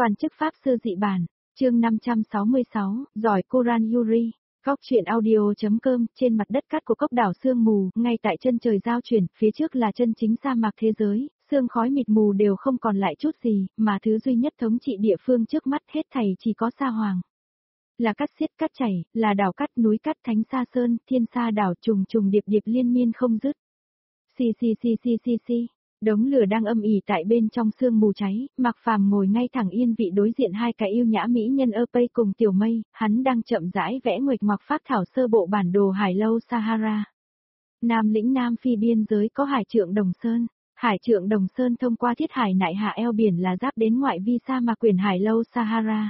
Toàn chức Pháp Sư dị bản, chương 566, giỏi Kuran Yuri. Góc truyện audio.com, trên mặt đất cát của cốc đảo sương mù, ngay tại chân trời giao chuyển, phía trước là chân chính sa mạc thế giới, sương khói mịt mù đều không còn lại chút gì, mà thứ duy nhất thống trị địa phương trước mắt hết thảy chỉ có sa hoàng. Là cát xiết cát chảy, là đảo cát núi cát thánh sa sơn, thiên sa đảo trùng trùng điệp điệp liên miên không dứt. Xì. Đống lửa đang âm ỉ tại bên trong sương mù cháy, Mạc Phàm ngồi ngay thẳng yên vị đối diện hai cái yêu nhã mỹ nhân Pây cùng Tiểu Mây, hắn đang chậm rãi vẽ nguệch ngoạc phác thảo sơ bộ bản đồ hải lâu Sahara. Nam lĩnh Nam Phi biên giới có hải trượng Đồng Sơn. Hải trượng Đồng Sơn thông qua thiết hải nại hạ eo biển là giáp đến ngoại vi sa mạc quyền hải lâu Sahara.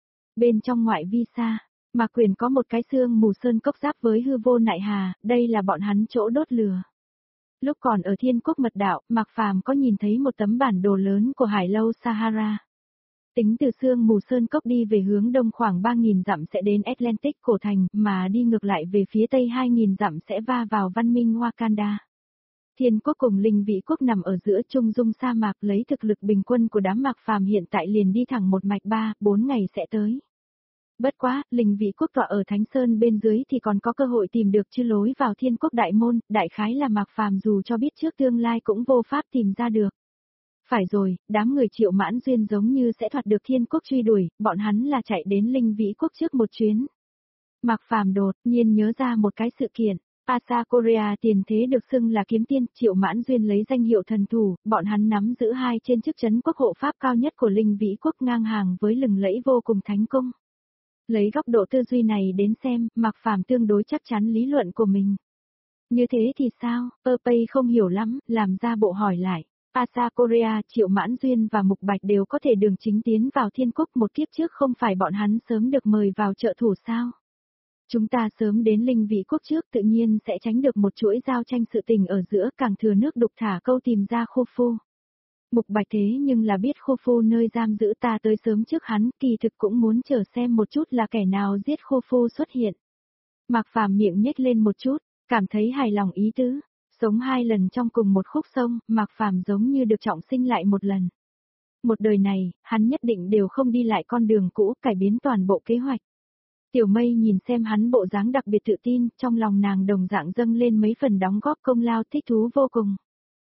Bên trong ngoại vi sa mạc quyền có một cái sương mù sơn cốc giáp với hư vô nại hà, đây là bọn hắn chỗ đốt lửa. Lúc còn ở Thiên Quốc Mật Đạo, Mạc Phàm có nhìn thấy một tấm bản đồ lớn của hải lâu Sahara. Tính từ sương mù sơn cốc đi về hướng đông khoảng 3.000 dặm sẽ đến Atlantic cổ thành, mà đi ngược lại về phía tây 2.000 dặm sẽ va vào văn minh Wakanda. Thiên Quốc cùng Linh Vĩ Quốc nằm ở giữa trung dung sa mạc, lấy thực lực bình quân của đám Mạc Phàm hiện tại liền đi thẳng một mạch 3-4 ngày sẽ tới. Bất quá, Linh Vĩ Quốc tọa ở Thánh Sơn bên dưới thì còn có cơ hội tìm được chư lối vào Thiên Quốc đại môn, đại khái là Mạc Phàm dù cho biết trước tương lai cũng vô pháp tìm ra được. Phải rồi, đám người Triệu Mãn Duyên giống như sẽ thoát được Thiên Quốc truy đuổi, bọn hắn là chạy đến Linh Vĩ Quốc trước một chuyến. Mạc Phàm đột nhiên nhớ ra một cái sự kiện. Asa Korea tiền thế được xưng là kiếm tiên, Triệu Mãn Duyên lấy danh hiệu thần thủ, bọn hắn nắm giữ hai trên chức trấn quốc hộ pháp cao nhất của Linh Vĩ Quốc ngang hàng với lừng lẫy vô cùng thánh cung. Lấy góc độ tư duy này đến xem, Mạc Phàm tương đối chắc chắn lý luận của mình. Như thế thì sao? Pây không hiểu lắm, làm ra bộ hỏi lại. Asa Korea, Triệu Mãn Duyên và Mục Bạch đều có thể đường chính tiến vào Thiên Quốc một kiếp trước, không phải bọn hắn sớm được mời vào trợ thủ sao? Chúng ta sớm đến Linh Vĩ Quốc trước tự nhiên sẽ tránh được một chuỗi giao tranh sự tình ở giữa, càng thừa nước đục thả câu tìm ra Khô Phu. Mục Bạch thế nhưng là biết Khô Phu nơi giam giữ ta tới sớm trước hắn, kỳ thực cũng muốn chờ xem một chút là kẻ nào giết Khô Phu xuất hiện. Mạc Phàm miệng nhếch lên một chút, cảm thấy hài lòng ý tứ. Sống hai lần trong cùng một khúc sông, Mạc Phàm giống như được trọng sinh lại một lần. Một đời này, hắn nhất định đều không đi lại con đường cũ, cải biến toàn bộ kế hoạch. Tiểu Mây nhìn xem hắn bộ dáng đặc biệt tự tin, trong lòng nàng đồng dạng dâng lên mấy phần đóng góp công lao, thích thú vô cùng.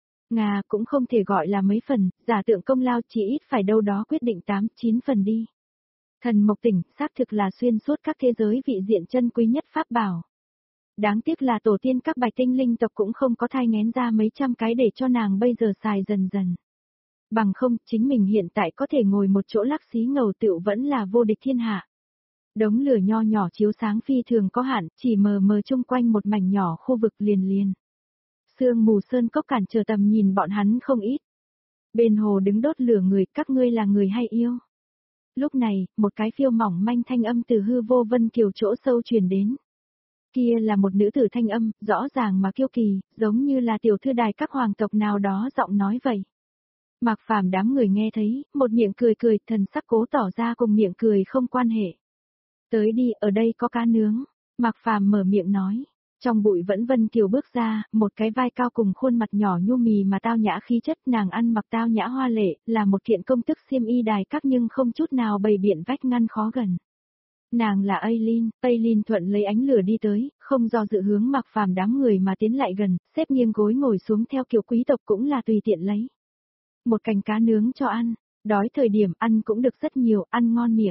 Ngà cũng không thể gọi là mấy phần, giả tượng công lao chỉ ít phải đâu đó quyết định 8-9 phần đi. Thần Mộc Tỉnh xác thực là xuyên suốt các thế giới vị diện chân quý nhất pháp bảo. Đáng tiếc là tổ tiên các bạch tinh linh tộc cũng không có thai nghén ra mấy trăm cái để cho nàng bây giờ xài dần dần. Bằng không, chính mình hiện tại có thể ngồi một chỗ lắc xí ngầu tựu vẫn là vô địch thiên hạ. Đống lửa nho nhỏ chiếu sáng phi thường có hạn, chỉ mờ mờ chung quanh một mảnh nhỏ khu vực liền. Sương mù sơn cốc cản trở tầm nhìn bọn hắn không ít. Bên hồ đứng đốt lửa người, các ngươi là người hay yêu? Lúc này, một cái phiêu mỏng manh thanh âm từ hư vô vân kiều chỗ sâu truyền đến. Kia là một nữ tử thanh âm, rõ ràng mà kiêu kỳ, giống như là tiểu thư đài các hoàng tộc nào đó giọng nói vậy. Mạc Phàm đám người nghe thấy, một miệng cười, thần sắc cố tỏ ra cùng miệng cười không quan hệ. Tới đi, ở đây có cá nướng. Mạc Phàm mở miệng nói. Trong bụi vẫn Vân Kiều bước ra, một cái vai cao cùng khuôn mặt nhỏ nhu mì mà tao nhã khí chất, nàng ăn mặc tao nhã hoa lệ, là một kiện công tức xiêm y đài các nhưng không chút nào bày biện vách ngăn khó gần. Nàng là Aileen thuận lấy ánh lửa đi tới, không do dự hướng Mạc Phàm đám người mà tiến lại gần, xếp nghiêng gối ngồi xuống theo kiểu quý tộc cũng là tùy tiện lấy. Một cành cá nướng cho ăn, đói thời điểm ăn cũng được rất nhiều, ăn ngon miệng.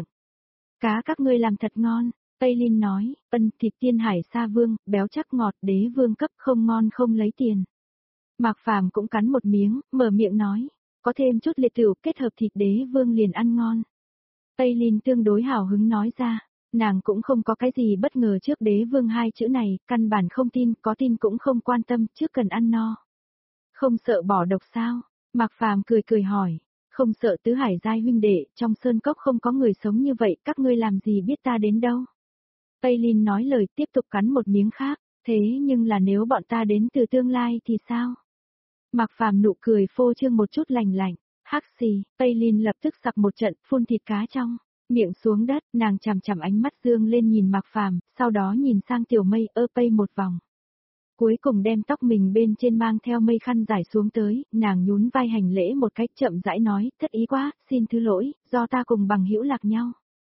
Cá các ngươi làm thật ngon. Aileen nói, thịt tiên hải sa vương, béo chắc ngọt, đế vương cấp, không ngon không lấy tiền. Mạc Phàm cũng cắn một miếng, mở miệng nói, có thêm chút liệt tửu kết hợp thịt đế vương liền ăn ngon. Aileen tương đối hào hứng nói ra, nàng cũng không có cái gì bất ngờ trước đế vương hai chữ này, căn bản không tin, có tin cũng không quan tâm, trước cần ăn no. Không sợ bỏ độc sao? Mạc Phàm cười hỏi. Không sợ tứ hải giai huynh đệ, trong sơn cốc không có người sống như vậy, các ngươi làm gì biết ta đến đâu. Aileen nói lời tiếp tục cắn một miếng khác, thế nhưng là nếu bọn ta đến từ tương lai thì sao? Mạc Phàm nụ cười phô trương một chút lành lạnh, hắc xì, Aileen lập tức sặc một trận, phun thịt cá trong, miệng xuống đất, nàng chằm chằm ánh mắt dương lên nhìn Mạc Phàm, sau đó nhìn sang Tiểu Mây Pây một vòng. Cuối cùng đem tóc mình bên trên mang theo mây khăn dài xuống tới, nàng nhún vai hành lễ một cách chậm rãi nói, thất ý quá, xin thứ lỗi, do ta cùng bằng hữu lạc nhau.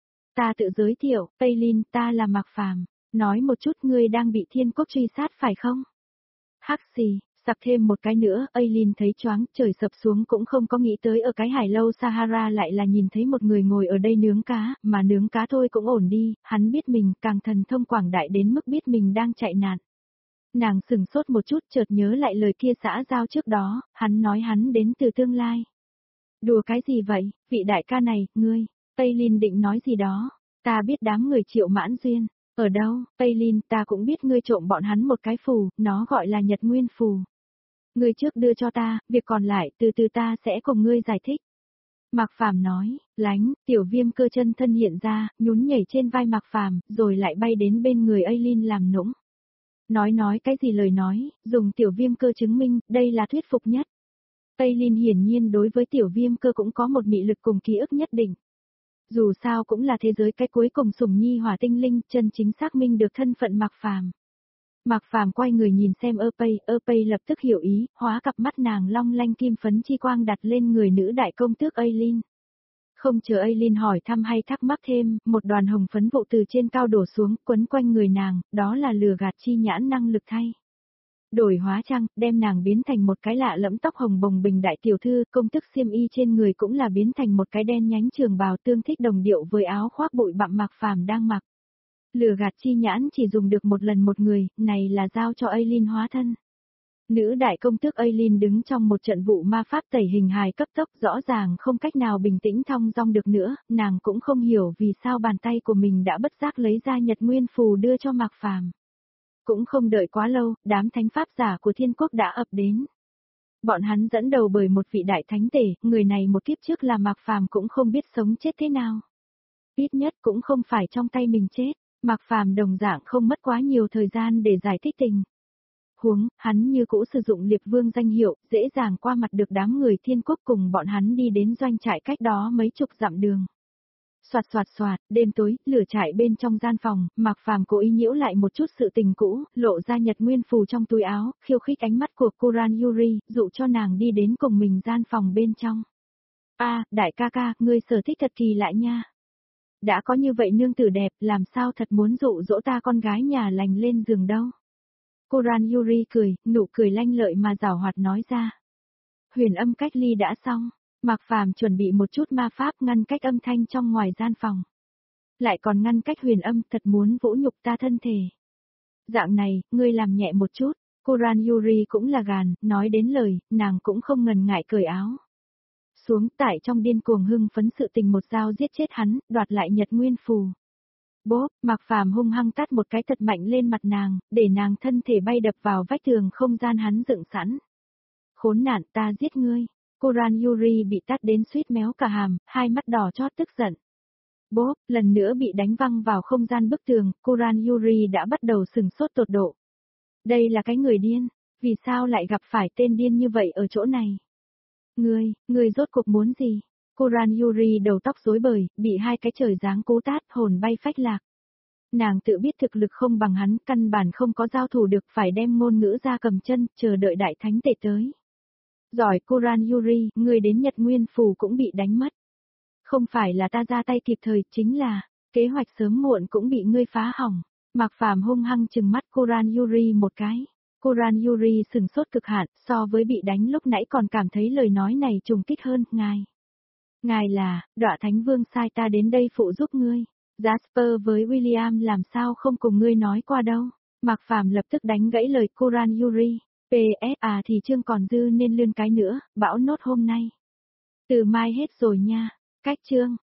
Ta tự giới thiệu, Paylin, ta là Mạc Phàm. Nói một chút ngươi đang bị thiên quốc truy sát phải không? Hắc xì, sặc thêm một cái nữa, Aylin thấy choáng, trời sập xuống cũng không có nghĩ tới ở cái hải lâu Sahara lại là nhìn thấy một người ngồi ở đây nướng cá, mà nướng cá thôi cũng ổn đi, hắn biết mình càng thần thông quảng đại đến mức biết mình đang chạy nạn. Nàng sừng sốt một chút chợt nhớ lại lời kia xã giao trước đó, hắn nói hắn đến từ tương lai. Đùa cái gì vậy, vị đại ca này, ngươi, Aylin định nói gì đó, ta biết đám người Triệu Mãn Duyên. Ở đâu, Paylin, ta cũng biết ngươi trộm bọn hắn một cái phù, nó gọi là Nhật Nguyên phù. Ngươi trước đưa cho ta, việc còn lại từ từ ta sẽ cùng ngươi giải thích. Mạc Phàm nói, lánh, tiểu viêm cơ chân thân hiện ra, nhún nhảy trên vai Mạc Phàm, rồi lại bay đến bên người Aylin làm nũng. Nói cái gì lời nói, dùng tiểu viêm cơ chứng minh, đây là thuyết phục nhất. Aylin hiển nhiên đối với tiểu viêm cơ cũng có một mị lực cùng ký ức nhất định. Dù sao cũng là thế giới cái cuối cùng sủng nhi hỏa tinh linh, chân chính xác minh được thân phận Mạc Phàm. Mạc Phàm quay người nhìn xem Pay lập tức hiểu ý, hóa cặp mắt nàng long lanh kim phấn chi quang đặt lên người nữ đại công tước Aylin. Không chờ Aylin hỏi thăm hay thắc mắc thêm, một đoàn hồng phấn vụ từ trên cao đổ xuống, quấn quanh người nàng, đó là lừa gạt chi nhãn năng lực thay. Đổi hóa trang, đem nàng biến thành một cái lạ lẫm tóc hồng bồng bình đại tiểu thư, công thức xiêm y trên người cũng là biến thành một cái đen nhánh trường bào tương thích đồng điệu với áo khoác bụi bặm Mạc Phàm đang mặc. Lừa gạt chi nhãn chỉ dùng được một lần một người, này là giao cho Aylin hóa thân. Nữ đại công tước Aylin đứng trong một trận vụ ma pháp tẩy hình hài cấp tốc rõ ràng không cách nào bình tĩnh thong dong được nữa, nàng cũng không hiểu vì sao bàn tay của mình đã bất giác lấy ra Nhật Nguyên phù đưa cho Mạc Phàm. Cũng không đợi quá lâu, đám thánh pháp giả của thiên quốc đã ập đến. Bọn hắn dẫn đầu bởi một vị đại thánh tể, người này một kiếp trước là Mạc Phàm cũng không biết sống chết thế nào. Ít nhất cũng không phải trong tay mình chết, Mạc Phàm đồng dạng không mất quá nhiều thời gian để giải thích tình. Huống, hắn như cũ sử dụng Liệp Vương danh hiệu, dễ dàng qua mặt được đám người thiên quốc cùng bọn hắn đi đến doanh trại cách đó mấy chục dặm đường. Soạt, đêm tối, lửa trại bên trong gian phòng, Mạc Phàm cố ý nhiễu lại một chút sự tình cũ, lộ ra Nhật Nguyên phù trong túi áo, khiêu khích ánh mắt của Kuran Yuri, dụ cho nàng đi đến cùng mình gian phòng bên trong. Đại ca ca, ngươi sở thích thật kỳ lạ nha. Đã có như vậy nương tử đẹp, làm sao thật muốn dụ dỗ ta con gái nhà lành lên giường đâu. Kuran Yuri cười, nụ cười lanh lợi mà giảo hoạt nói ra. Huyền âm cách ly đã xong. Mạc Phàm chuẩn bị một chút ma pháp ngăn cách âm thanh trong ngoài gian phòng. Lại còn ngăn cách huyền âm, thật muốn vũ nhục ta thân thể. Dạng này, ngươi làm nhẹ một chút, Kuran Yuri cũng là gàn, nói đến lời, nàng cũng không ngần ngại cởi áo. Xuống tại trong điên cuồng hưng phấn sự tình một dao giết chết hắn, đoạt lại Nhật Nguyên phù. Bốp, Mạc Phàm hung hăng tát một cái thật mạnh lên mặt nàng, để nàng thân thể bay đập vào vách tường không gian hắn dựng sẵn. Khốn nạn, ta giết ngươi. Kuran Yuri bị tát đến suýt méo cả hàm, hai mắt đỏ chót tức giận. Bốp, lần nữa bị đánh văng vào không gian bức tường, Kuran Yuri đã bắt đầu sừng sốt tột độ. Đây là cái người điên, vì sao lại gặp phải tên điên như vậy ở chỗ này? Ngươi rốt cuộc muốn gì? Kuran Yuri đầu tóc rối bời, bị hai cái trời giáng cú tát, hồn bay phách lạc. Nàng tự biết thực lực không bằng hắn, căn bản không có giao thủ được, phải đem ngôn ngữ ra cầm chân, chờ đợi đại thánh tể tới. Giỏi Kuran Yuri, người đến Nhật Nguyên phù cũng bị đánh mất. Không phải là ta ra tay kịp thời, chính là, kế hoạch sớm muộn cũng bị ngươi phá hỏng. Mạc Phàm hung hăng trừng mắt Kuran Yuri một cái. Kuran Yuri sừng sốt cực hạn, so với bị đánh lúc nãy còn cảm thấy lời nói này trùng kích hơn, ngài là, Đọa Thánh Vương sai ta đến đây phụ giúp ngươi. Jasper với William làm sao không cùng ngươi nói qua đâu. Mạc Phàm lập tức đánh gãy lời Kuran Yuri. PSA thì chương còn dư nên lươn cái nữa, bão nốt hôm nay. Từ mai hết rồi nha. Cách chương.